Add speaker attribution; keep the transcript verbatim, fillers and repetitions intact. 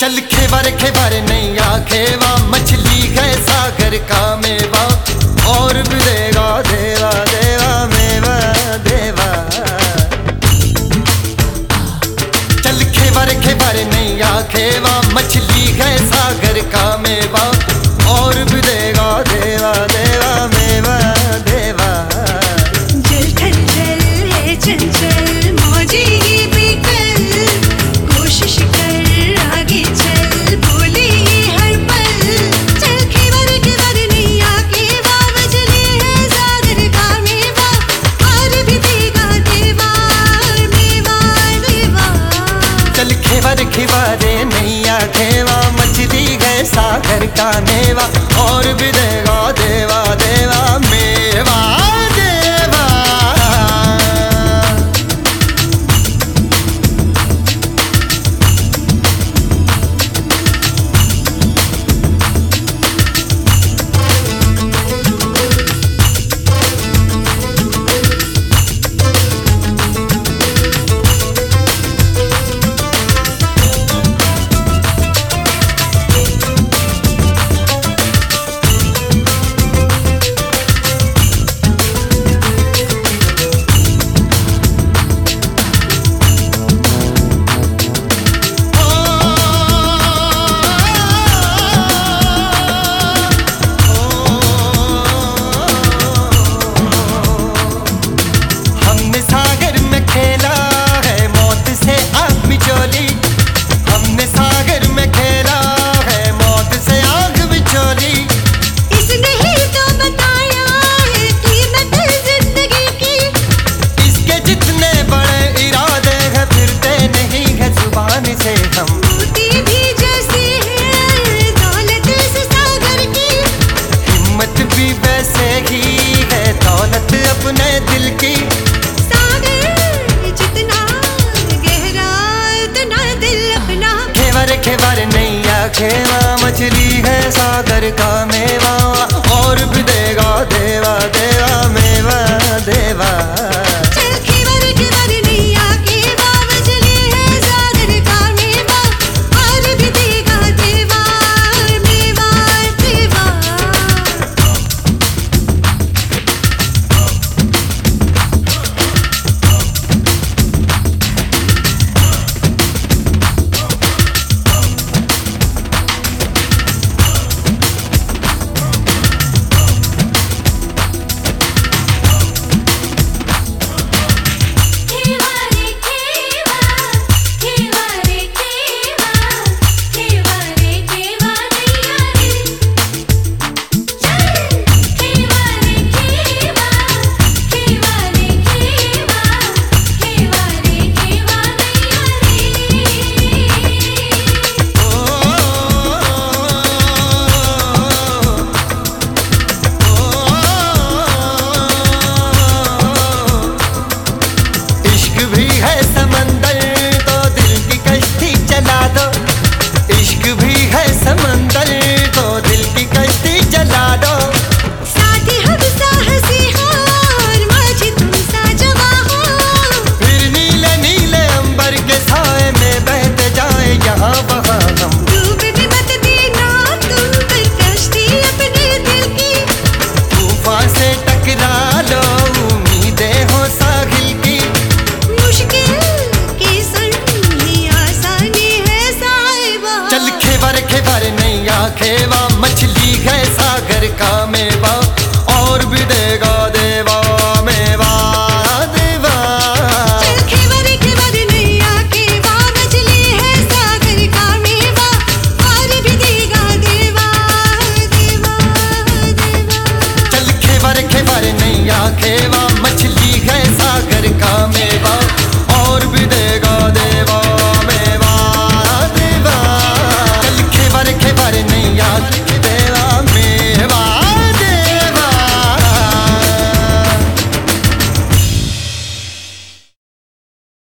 Speaker 1: चल खेवर खेवर नैया खेवा, मछली है सागर का मेवा, और भी देगा देवा देवा मेवा देवा। चल खेवर खेवर नैया खेवा, मछली है सागर का मेवा, और भी देगा देवा देवा मेवा देवा।
Speaker 2: जल थल जल है चंचल मौजी बेकल, कोशिश कर आगे चल बोले हर पल। चल खेवर खेवर नैया खेवा, मछली है सागर का मेवा, और भी देगा देवा मेवा देवा।
Speaker 1: चल खेवर खेवर नैया खेवा, मछली है सागर का मेवा, और भी देगा देवा देवा मेवा देवा। खेवर नैया खेवा, मछली है सागर का मेवा, और भी देगा देवा देवा मेवा देवा।
Speaker 2: चल खेवर खेवर नैया खेवा, मछली है सागर का मेवा, और भी देगा देवा मेवा देवा।
Speaker 1: खेवा